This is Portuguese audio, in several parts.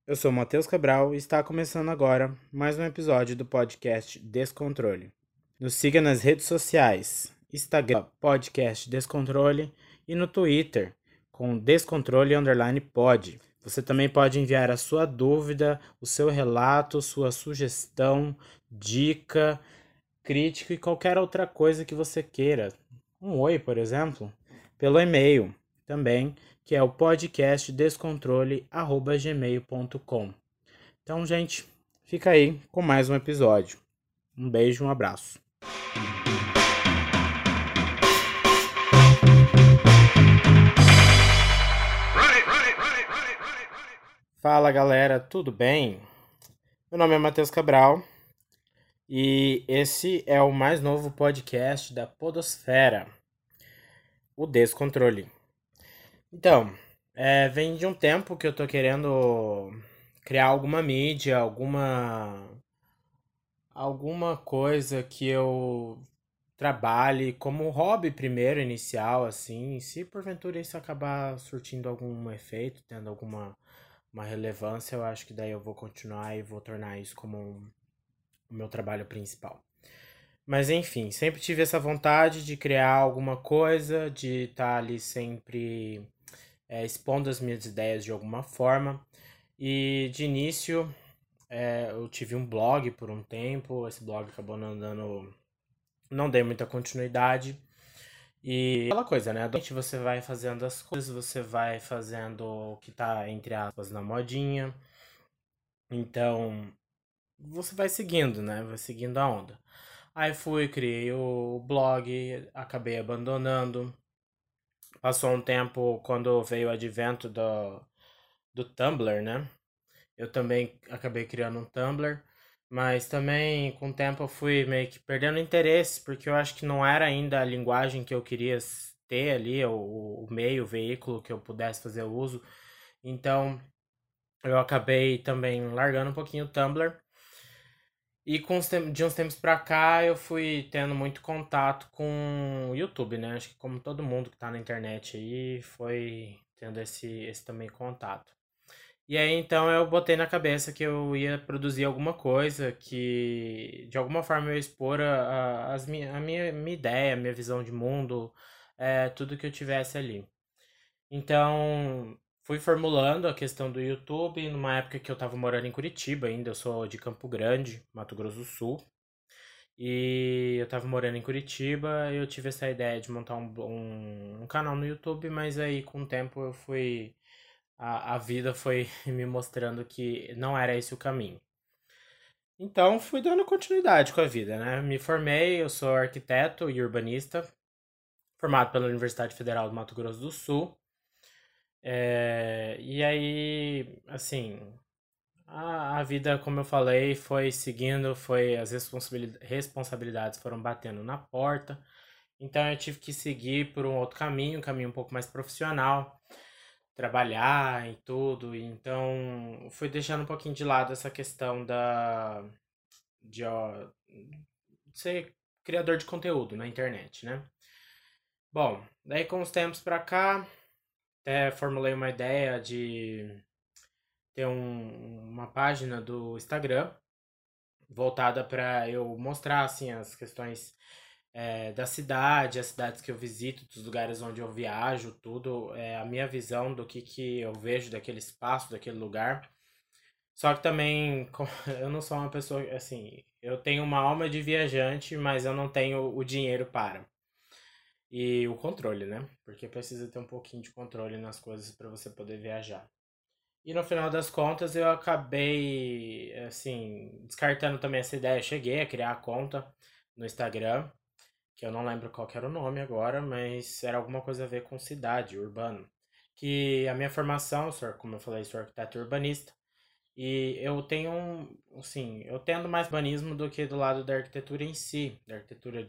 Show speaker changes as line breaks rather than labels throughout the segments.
Eu sou Matheus Cabral e está começando agora mais um episódio do podcast Descontrole. Nos siga nas redes sociais, Instagram, podcast Descontrole e no Twitter, com Descontrole_pod. Você também pode enviar a sua dúvida, o seu relato, sua sugestão, dica, crítica e qualquer outra coisa que você queira. Um oi, por exemplo, pelo e-mail também, que é o podcastdescontrole@gmail.com. Então, gente, fica aí com mais um episódio. Um beijo, um abraço. Fala, galera, tudo bem? Meu nome é Matheus Cabral e esse é o mais novo podcast da Podosfera, o Descontrole. Então, vem de um tempo que eu tô querendo criar alguma mídia, alguma coisa que eu trabalhe como hobby primeiro, inicial, assim. Se porventura isso acabar surtindo algum efeito, tendo alguma uma relevância, eu acho que daí eu vou continuar e vou tornar isso como o meu trabalho principal. Mas enfim, sempre tive essa vontade de criar alguma coisa, de estar ali sempre expondo as minhas ideias de alguma forma. E de início eu tive um blog por um tempo, esse blog acabou não dando. Não dei muita continuidade. E aquela coisa, né? Durante você vai fazendo as coisas, você vai fazendo o que tá, entre aspas, na modinha. Então, você vai seguindo, né? Vai seguindo a onda. Aí fui, criei o blog, acabei abandonando. Passou um tempo quando veio o advento do Tumblr, né? Eu também acabei criando um Tumblr, mas também com o tempo eu fui meio que perdendo interesse, porque eu acho que não era ainda a linguagem que eu queria ter ali, o meio, o veículo que eu pudesse fazer uso. Então eu acabei também largando um pouquinho o Tumblr. E de uns tempos pra cá eu fui tendo muito contato com o YouTube, né? Acho que como todo mundo que tá na internet aí foi tendo esse também contato. E aí então eu botei na cabeça que eu ia produzir alguma coisa que de alguma forma eu ia expor a minha ideia, a minha visão de mundo, tudo que eu tivesse ali. Então fui formulando a questão do YouTube numa época que eu tava morando em Curitiba ainda, eu sou de Campo Grande, Mato Grosso do Sul. E eu tava morando em Curitiba e eu tive essa ideia de montar um canal no YouTube, mas aí com o tempo eu fui a vida foi me mostrando que não era esse o caminho. Então fui dando continuidade com a vida, né? Me formei, eu sou arquiteto e urbanista, formado pela Universidade Federal do Mato Grosso do Sul. E aí, assim, a vida, como eu falei, foi seguindo, foi as responsabilidades foram batendo na porta. Então eu tive que seguir por um outro caminho, um caminho um pouco mais profissional, trabalhar e tudo. Então, fui deixando um pouquinho de lado essa questão de ser criador de conteúdo na internet, né? Bom, daí com os tempos pra cá, até formulei uma ideia de ter uma página do Instagram voltada para eu mostrar assim as questões da cidade, as cidades que eu visito, dos lugares onde eu viajo, tudo, a minha visão do que eu vejo daquele espaço, daquele lugar. Só que também eu não sou uma pessoa assim, eu tenho uma alma de viajante, mas eu não tenho o dinheiro para. E o controle, né? Porque precisa ter um pouquinho de controle nas coisas para você poder viajar. E no final das contas eu acabei, assim, descartando também essa ideia. Eu cheguei a criar a conta no Instagram, que eu não lembro qual que era o nome agora, mas era alguma coisa a ver com cidade, urbano. Que a minha formação, como eu falei, sou arquiteto urbanista, e eu tenho assim, eu tendo mais urbanismo do que do lado da arquitetura em si, da arquitetura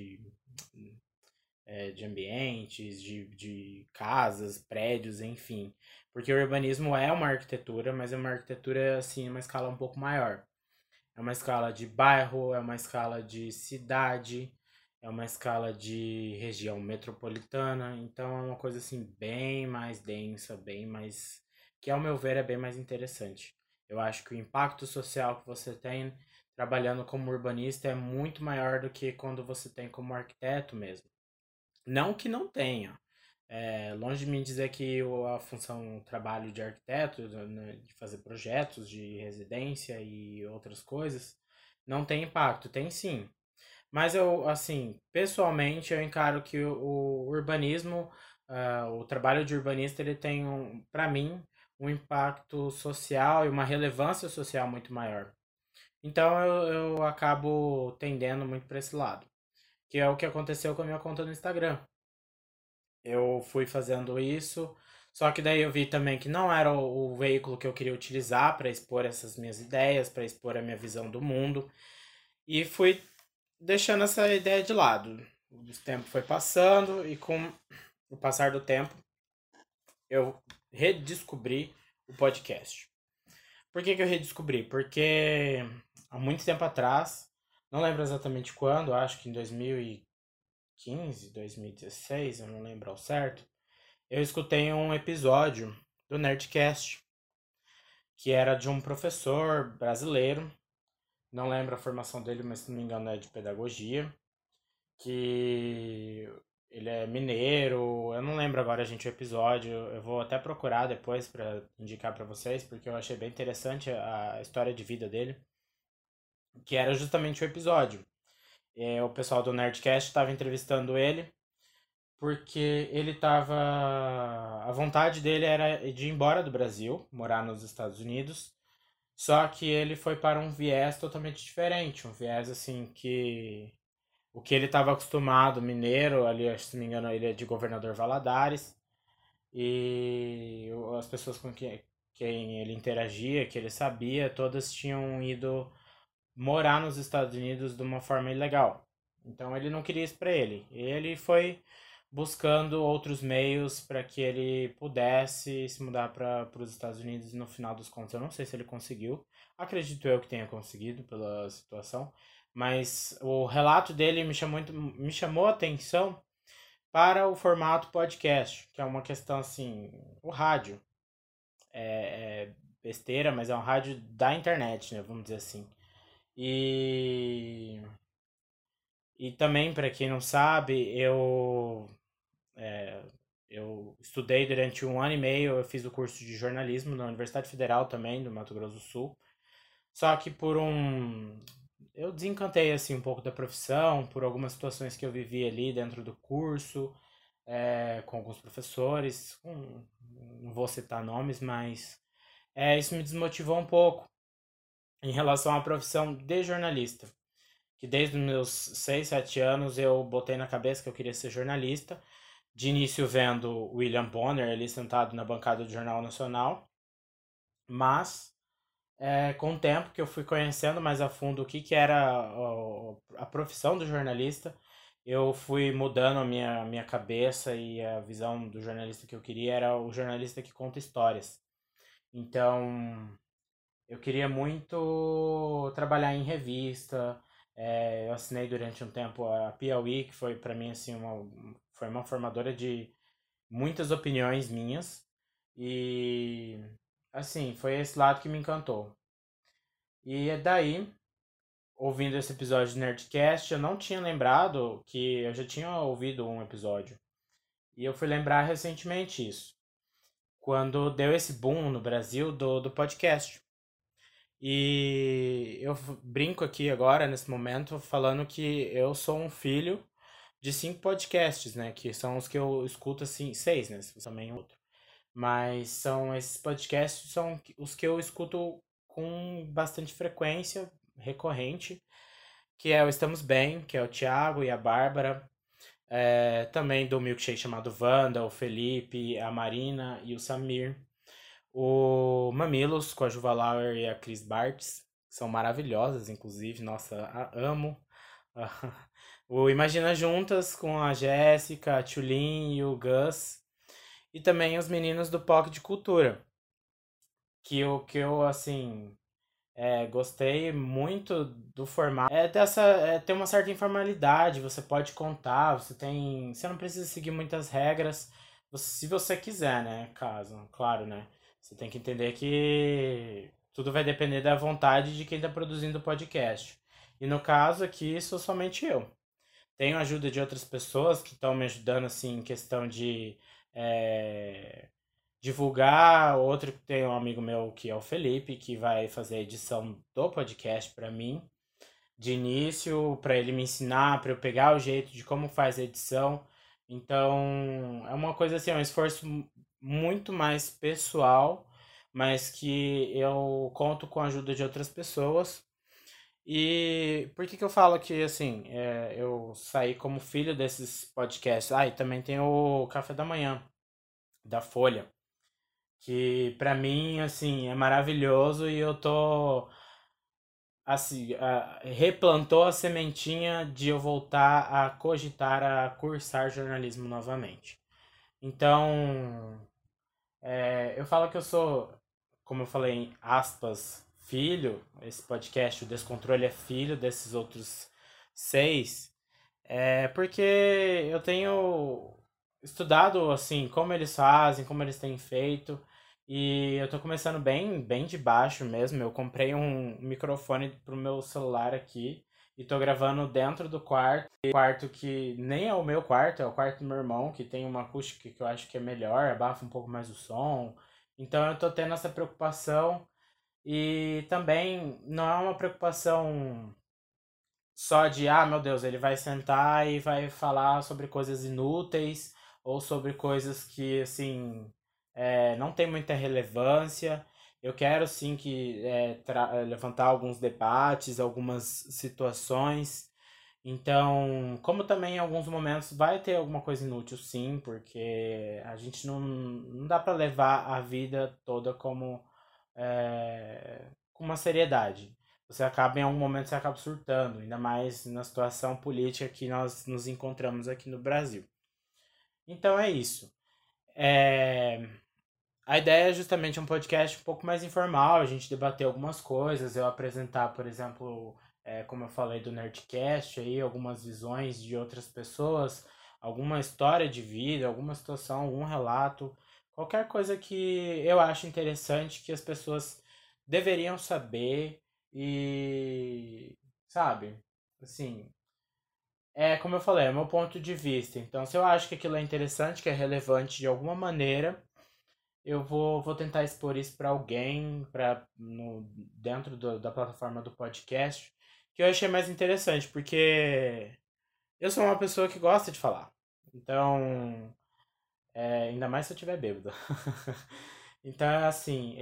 de ambientes, de casas, prédios, enfim. Porque o urbanismo é uma arquitetura, mas é uma arquitetura, assim, uma escala um pouco maior. É uma escala de bairro, é uma escala de cidade, é uma escala de região metropolitana. Então é uma coisa assim bem mais densa, bem mais que ao meu ver é bem mais interessante. Eu acho que o impacto social que você tem trabalhando como urbanista é muito maior do que quando você tem como arquiteto mesmo. Não que não tenha. Longe de mim dizer que a função, o trabalho de arquiteto, né, de fazer projetos de residência e outras coisas, não tem impacto. Tem sim. Mas eu, assim, pessoalmente, eu encaro que o urbanismo, o trabalho de urbanista, ele tem, para mim, um impacto social e uma relevância social muito maior. Então eu acabo tendendo muito para esse lado, que é o que aconteceu com a minha conta no Instagram. Eu fui fazendo isso, só que daí eu vi também que não era o veículo que eu queria utilizar para expor essas minhas ideias, para expor a minha visão do mundo, e fui deixando essa ideia de lado. O tempo foi passando e com o passar do tempo eu redescobri o podcast. Por que eu redescobri? Porque há muito tempo atrás, não lembro exatamente quando, acho que em 2015, 2016, eu não lembro ao certo, eu escutei um episódio do Nerdcast, que era de um professor brasileiro, não lembro a formação dele, mas se não me engano é de pedagogia, que ele é mineiro, eu não lembro agora, gente, o episódio, eu vou até procurar depois para indicar para vocês, porque eu achei bem interessante a história de vida dele, que era justamente o episódio. O pessoal do Nerdcast estava entrevistando ele, porque ele estava. A vontade dele era de ir embora do Brasil, morar nos Estados Unidos, só que ele foi para um viés totalmente diferente, um viés assim que o que ele estava acostumado, mineiro, ali, se não me engano, ele é de Governador Valadares, e as pessoas com quem ele interagia, que ele sabia, todas tinham ido morar nos Estados Unidos de uma forma ilegal. Então ele não queria isso para ele. Ele foi buscando outros meios para que ele pudesse se mudar para os Estados Unidos. No final dos contos, eu não sei se ele conseguiu. Acredito eu que tenha conseguido pela situação, mas o relato dele me chamou a atenção para o formato podcast, que é uma questão assim, o rádio é besteira, mas é um rádio da internet, né, vamos dizer assim. E e também, para quem não sabe, é, eu estudei durante um ano e meio, eu fiz o curso de jornalismo na Universidade Federal também, do Mato Grosso do Sul. Só que eu desencantei assim um pouco da profissão, por algumas situações que eu vivi ali dentro do curso, com alguns professores, não vou citar nomes, mas isso me desmotivou um pouco em relação à profissão de jornalista. Que desde os meus 6 7 anos eu botei na cabeça que eu queria ser jornalista. De início vendo William Bonner ali sentado na bancada do Jornal Nacional, mas com o tempo que eu fui conhecendo mais a fundo o que era a profissão do jornalista, eu fui mudando minha cabeça e a visão do jornalista que eu queria era o jornalista que conta histórias. Então, eu queria muito trabalhar em revista. Eu assinei durante um tempo a Piauí, que foi para mim assim foi uma formadora de muitas opiniões minhas. E assim, foi esse lado que me encantou. E é daí, ouvindo esse episódio do Nerdcast, eu não tinha lembrado que eu já tinha ouvido um episódio. E eu fui lembrar recentemente isso, quando deu esse boom no Brasil do podcast. E eu brinco aqui agora, nesse momento, falando que eu sou um filho de 5 podcasts, né? Que são os que eu escuto assim, 6, né? Se também outro. Mas são esses podcasts são os que eu escuto com bastante frequência, recorrente, que é o Estamos Bem, que é o Thiago e a Bárbara. Também do Milkshake chamado Wanda, o Felipe, a Marina e o Samir. O Mamilos, com a Juva Lauer e a Cris Bartz, que são maravilhosas, inclusive, nossa, amo. O Imagina Juntas, com a Jéssica, a Tulin e o Gus. E também os meninos do POC de Cultura, que eu assim, gostei muito do formato. Tem uma certa informalidade, você pode contar, você não precisa seguir muitas regras, se você quiser, né, caso, claro, né? Você tem que entender que Tudo vai depender da vontade de quem está produzindo o podcast. E no caso aqui, sou somente eu. Tenho a ajuda de outras pessoas que estão me ajudando, assim, em questão de é, divulgar. Outro, tem um amigo meu que é o Felipe, que vai fazer a edição do podcast para mim, de início, para ele me ensinar, para eu pegar o jeito de como faz a edição. Então, é uma coisa assim, é um esforço muito mais pessoal, mas que eu conto com a ajuda de outras pessoas. E por que que eu falo que, assim, eu saí como filho desses podcasts? Ah, e também tem o Café da Manhã, da Folha, que pra mim, assim, é maravilhoso e eu tô, assim, replantou a sementinha de eu voltar a cogitar a cursar jornalismo novamente. Então, eu falo que eu sou, como eu falei, em aspas, filho, esse podcast, o Descontrole é filho desses outros seis. Porque eu tenho estudado assim como eles fazem, como eles têm feito, e eu tô começando bem, bem de baixo mesmo. Eu comprei um microfone pro meu celular aqui e tô gravando dentro do quarto que nem é o meu quarto, é o quarto do meu irmão, que tem uma acústica que eu acho que é melhor, abafa um pouco mais o som. Então eu tô tendo essa preocupação e também não é uma preocupação só de, ah, meu Deus, ele vai sentar e vai falar sobre coisas inúteis ou sobre coisas que, assim, não tem muita relevância. Eu quero, sim, que levantar alguns debates, algumas situações. Então, como também em alguns momentos vai ter alguma coisa inútil, sim, porque a gente não dá para levar a vida toda como com uma seriedade. Você acaba, em algum momento, você acaba surtando, ainda mais na situação política que nós nos encontramos aqui no Brasil. Então é isso. É, A ideia é justamente um podcast um pouco mais informal, a gente debater algumas coisas, eu apresentar, por exemplo, como eu falei do Nerdcast, aí, algumas visões de outras pessoas, alguma história de vida, alguma situação, algum relato, qualquer coisa que eu acho interessante que as pessoas deveriam saber e, sabe, assim, como eu falei, é o meu ponto de vista. Então, se eu acho que aquilo é interessante, que é relevante de alguma maneira, eu vou tentar expor isso para alguém, dentro da plataforma do podcast, que eu achei mais interessante, porque eu sou uma pessoa que gosta de falar. Então, ainda mais se eu estiver bêbado. Então, assim,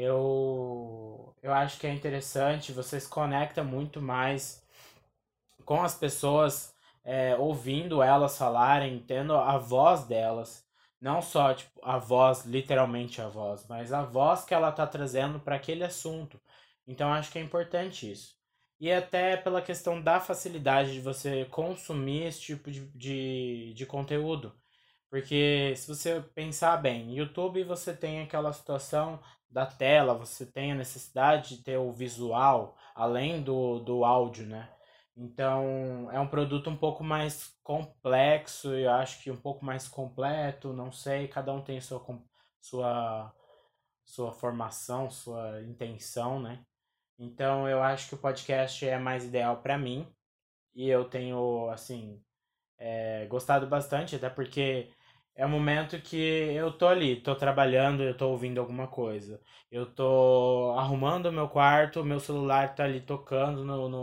eu acho que é interessante, você se conecta muito mais com as pessoas, ouvindo elas falarem, tendo a voz delas, não só tipo a voz, literalmente a voz, mas a voz que ela tá trazendo para aquele assunto. Então acho que é importante isso. E até pela questão da facilidade de você consumir esse tipo de conteúdo. Porque se você pensar bem, YouTube você tem aquela situação da tela, você tem a necessidade de ter o visual, além do áudio, né? Então é um produto um pouco mais complexo, eu acho que um pouco mais completo, não sei, cada um tem sua, sua formação, sua intenção, né? Então eu acho que o podcast é mais ideal para mim e eu tenho, assim, gostado bastante, até porque é um momento que eu tô ali, tô trabalhando, eu tô ouvindo alguma coisa. Eu tô arrumando o meu quarto, meu celular tá ali tocando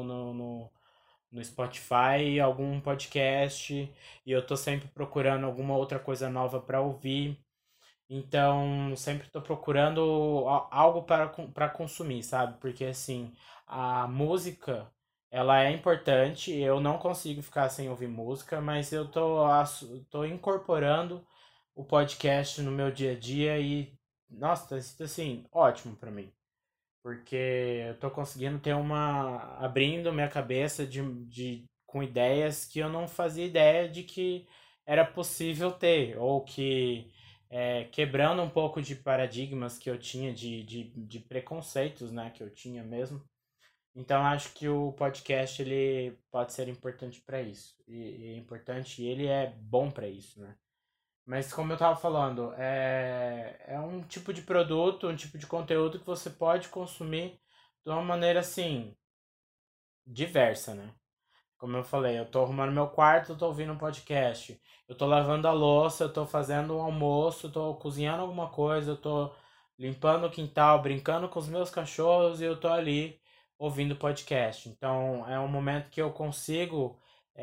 no Spotify, algum podcast, e eu tô sempre procurando alguma outra coisa nova para ouvir. Então, sempre tô procurando algo para consumir, sabe? Porque assim, a música, ela é importante, eu não consigo ficar sem ouvir música, mas eu tô incorporando o podcast no meu dia a dia e, nossa, tá sido assim, ótimo para mim. Porque eu tô conseguindo ter abrindo minha cabeça com ideias que eu não fazia ideia de que era possível ter, ou que quebrando um pouco de paradigmas que eu tinha, de preconceitos, né, que eu tinha mesmo. Então acho que o podcast ele pode ser importante para isso. E é importante, e ele é bom para isso, né? Mas como eu tava falando, é um tipo de produto, um tipo de conteúdo que você pode consumir de uma maneira assim, diversa, né? Como eu falei, eu tô arrumando meu quarto, eu tô ouvindo um podcast. Eu tô lavando a louça, eu tô fazendo um almoço, eu tô cozinhando alguma coisa, eu tô limpando o quintal, brincando com os meus cachorros e eu tô ali ouvindo podcast. Então é um momento que eu consigo,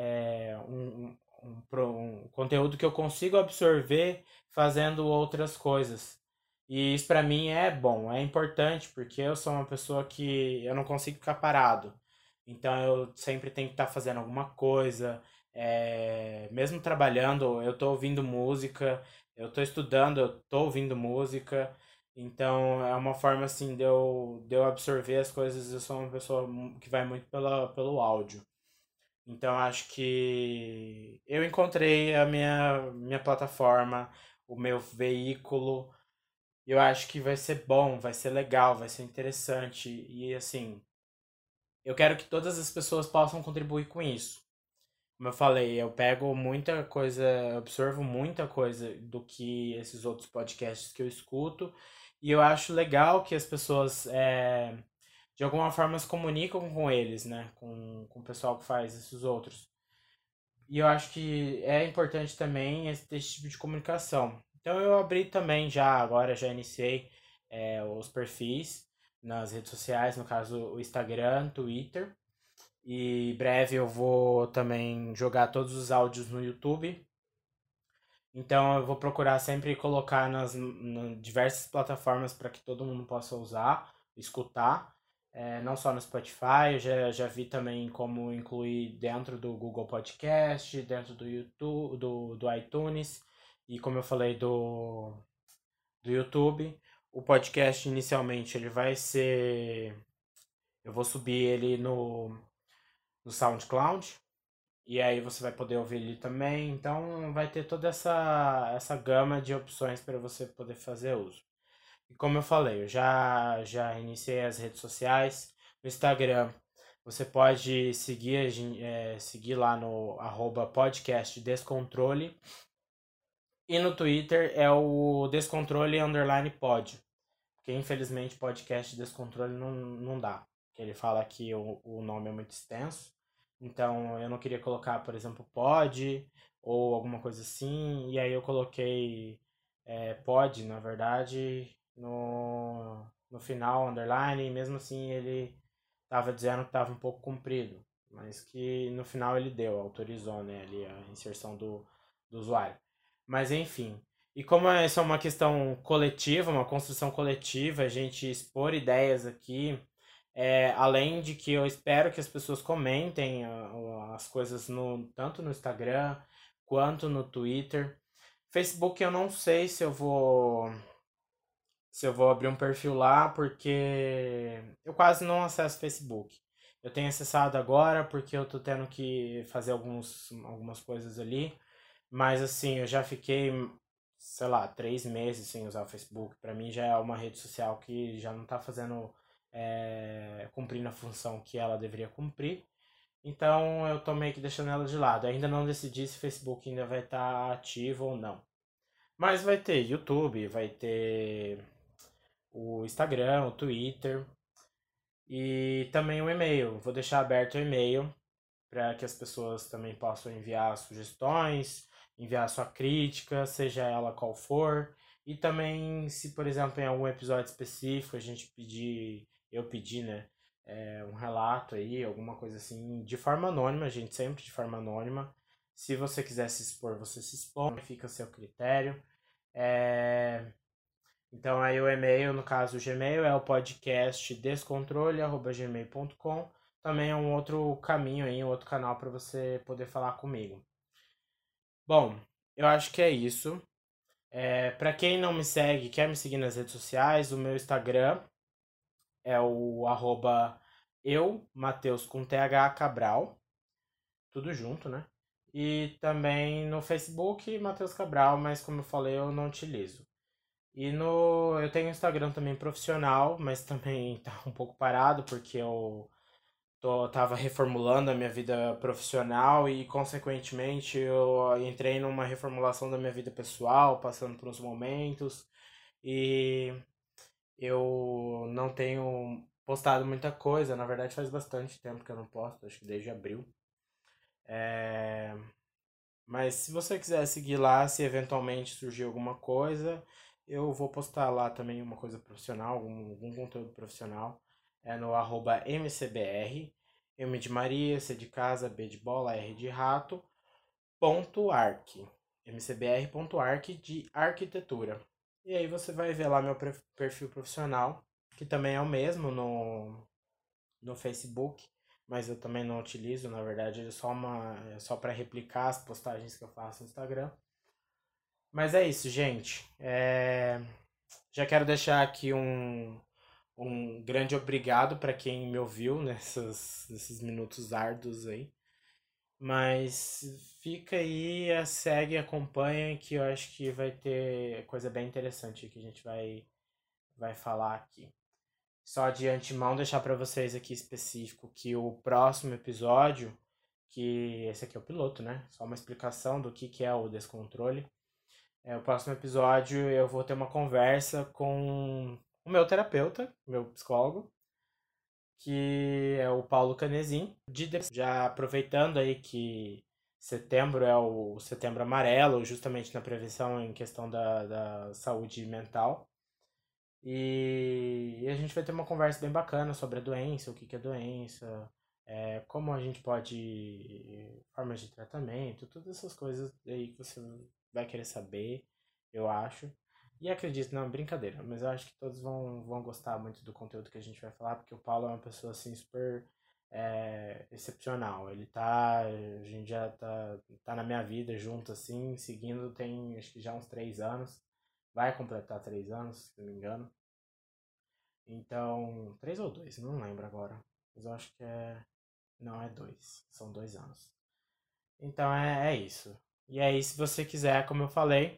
um conteúdo que eu consigo absorver fazendo outras coisas. E isso pra mim é bom, é importante, porque eu sou uma pessoa que eu não consigo ficar parado. Então eu sempre tenho que estar fazendo alguma coisa, mesmo trabalhando, eu tô ouvindo música, eu tô estudando, eu tô ouvindo música. Então é uma forma assim de eu absorver as coisas. Eu sou uma pessoa que vai muito pelo áudio. Então acho que eu encontrei a minha plataforma, o meu veículo. E eu acho que vai ser bom, vai ser legal, vai ser interessante. E assim, eu quero que todas as pessoas possam contribuir com isso. Como eu falei, eu pego muita coisa, absorvo muita coisa do que esses outros podcasts que eu escuto. E eu acho legal que as pessoas, de alguma forma, se comunicam com eles, né? Com o pessoal que faz esses outros. E eu acho que é importante também esse tipo de comunicação. Então eu abri também já, agora já iniciei os perfis nas redes sociais, no caso o Instagram, Twitter. E em breve eu vou também jogar todos os áudios no YouTube. Então eu vou procurar sempre colocar nas diversas plataformas para que todo mundo possa usar, escutar. Não só no Spotify, eu já vi também como incluir dentro do Google Podcast, dentro do YouTube, do iTunes e como eu falei do YouTube. O podcast inicialmente ele vai ser. Eu vou subir ele no SoundCloud. E aí você vai poder ouvir ele também. Então vai ter toda essa gama de opções para você poder fazer uso. E como eu falei, eu já iniciei as redes sociais. No Instagram, você pode seguir lá no @podcastdescontrole. E no Twitter é o descontrole_pod. Porque infelizmente podcast descontrole não dá. Porque ele fala que o nome é muito extenso. Então eu não queria colocar, por exemplo, pod ou alguma coisa assim. E aí eu coloquei pod, na verdade, no final, underline. E mesmo assim ele tava dizendo que tava um pouco comprido. Mas que no final ele deu, autorizou, né, ali a inserção do usuário. Mas enfim. E como essa é uma questão coletiva, uma construção coletiva, a gente expor ideias aqui, além de que eu espero que as pessoas comentem as coisas tanto no Instagram quanto no Twitter. Facebook eu não sei se eu vou abrir um perfil lá, porque eu quase não acesso Facebook. Eu tenho acessado agora porque eu tô tendo que fazer algumas coisas ali. Mas assim, eu já fiquei, sei lá, 3 meses sem usar o Facebook. Pra mim já é uma rede social que já não tá fazendo, cumprindo a função que ela deveria cumprir. Então eu tô meio que deixando ela de lado. Ainda não decidi se o Facebook ainda vai estar ativo ou não. Mas vai ter YouTube, vai ter o Instagram, o Twitter e também o e-mail. Vou deixar aberto o e-mail para que as pessoas também possam enviar sugestões, enviar sua crítica, seja ela qual for. E também, se por exemplo em algum episódio específico a gente eu pedir, né, um relato aí, alguma coisa assim, de forma anônima, gente, sempre de forma anônima. Se você quiser se expor, você se expõe, fica a seu critério. É, Então aí o e-mail, no caso o Gmail, é o podcast descontrole@gmail.com. Também é um outro caminho aí, um outro canal para você poder falar comigo. Bom, eu acho que é isso. Para quem não me segue, quer me seguir nas redes sociais, o meu Instagram é o Mateus com TH Cabral, tudo junto, né? E também no Facebook, Matheus Cabral, mas como eu falei, eu não utilizo. Eu tenho um Instagram também profissional, mas também tá um pouco parado porque tava reformulando a minha vida profissional e consequentemente eu entrei numa reformulação da minha vida pessoal, passando por uns momentos e eu não tenho postado muita coisa. Na verdade, faz bastante tempo que eu não posto, acho que desde abril. Mas se você quiser seguir lá, se eventualmente surgir alguma coisa, eu vou postar lá também uma coisa profissional, algum conteúdo profissional. É no @mcbr, M de Maria, C de casa, B de bola, R de rato, ponto arc. mcbr.arc de arquitetura. E aí você vai ver lá meu perfil profissional, que também é o mesmo no Facebook, mas eu também não utilizo, na verdade, ele é só para replicar as postagens que eu faço no Instagram. Mas é isso, gente. Já quero deixar aqui um grande obrigado para quem me ouviu nesses minutos árduos aí. Mas fica aí, segue, acompanha, que eu acho que vai ter coisa bem interessante que a gente vai falar aqui. Só de antemão deixar para vocês aqui específico que o próximo episódio, que esse aqui é o piloto, né? Só uma explicação do que é o descontrole. O próximo episódio eu vou ter uma conversa com o meu terapeuta, meu psicólogo, que é o Paulo Canezin, já aproveitando aí que setembro é o setembro amarelo, justamente na prevenção em questão da saúde mental. E a gente vai ter uma conversa bem bacana sobre a doença, o que é doença, como a gente pode, formas de tratamento, todas essas coisas aí que você vai querer saber, eu acho. E acredito, não, brincadeira, mas eu acho que todos vão gostar muito do conteúdo que a gente vai falar, porque o Paulo é uma pessoa, assim, super excepcional. A gente já tá na minha vida junto, assim, seguindo, tem acho que já uns 3 anos. Vai completar 3 anos, se não me engano. Então, 3 ou 2, não lembro agora. Mas eu acho que é. Não, é 2. São 2 anos. Então é isso. E aí, se você quiser, como eu falei,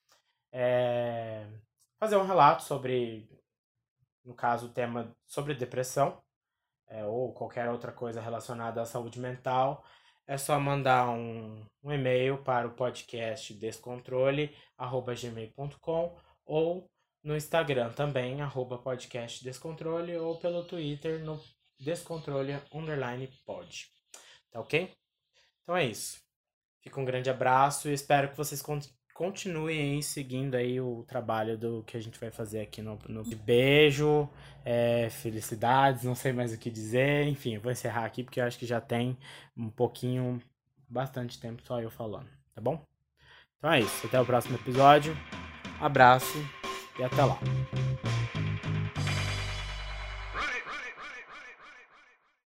é, fazer um relato sobre, no caso, o tema sobre depressão, ou qualquer outra coisa relacionada à saúde mental, é só mandar um e-mail para o podcast descontrole@gmail.com ou no Instagram também, @podcastdescontrole, ou pelo Twitter no descontrole_pod. Tá ok? Então é isso. Fica um grande abraço e espero que vocês continuem aí seguindo aí o trabalho do que a gente vai fazer aqui no beijo, felicidades, não sei mais o que dizer, enfim, eu vou encerrar aqui porque eu acho que já tem um pouquinho, bastante tempo só eu falando, tá bom? Então é isso, até o próximo episódio, abraço e até lá.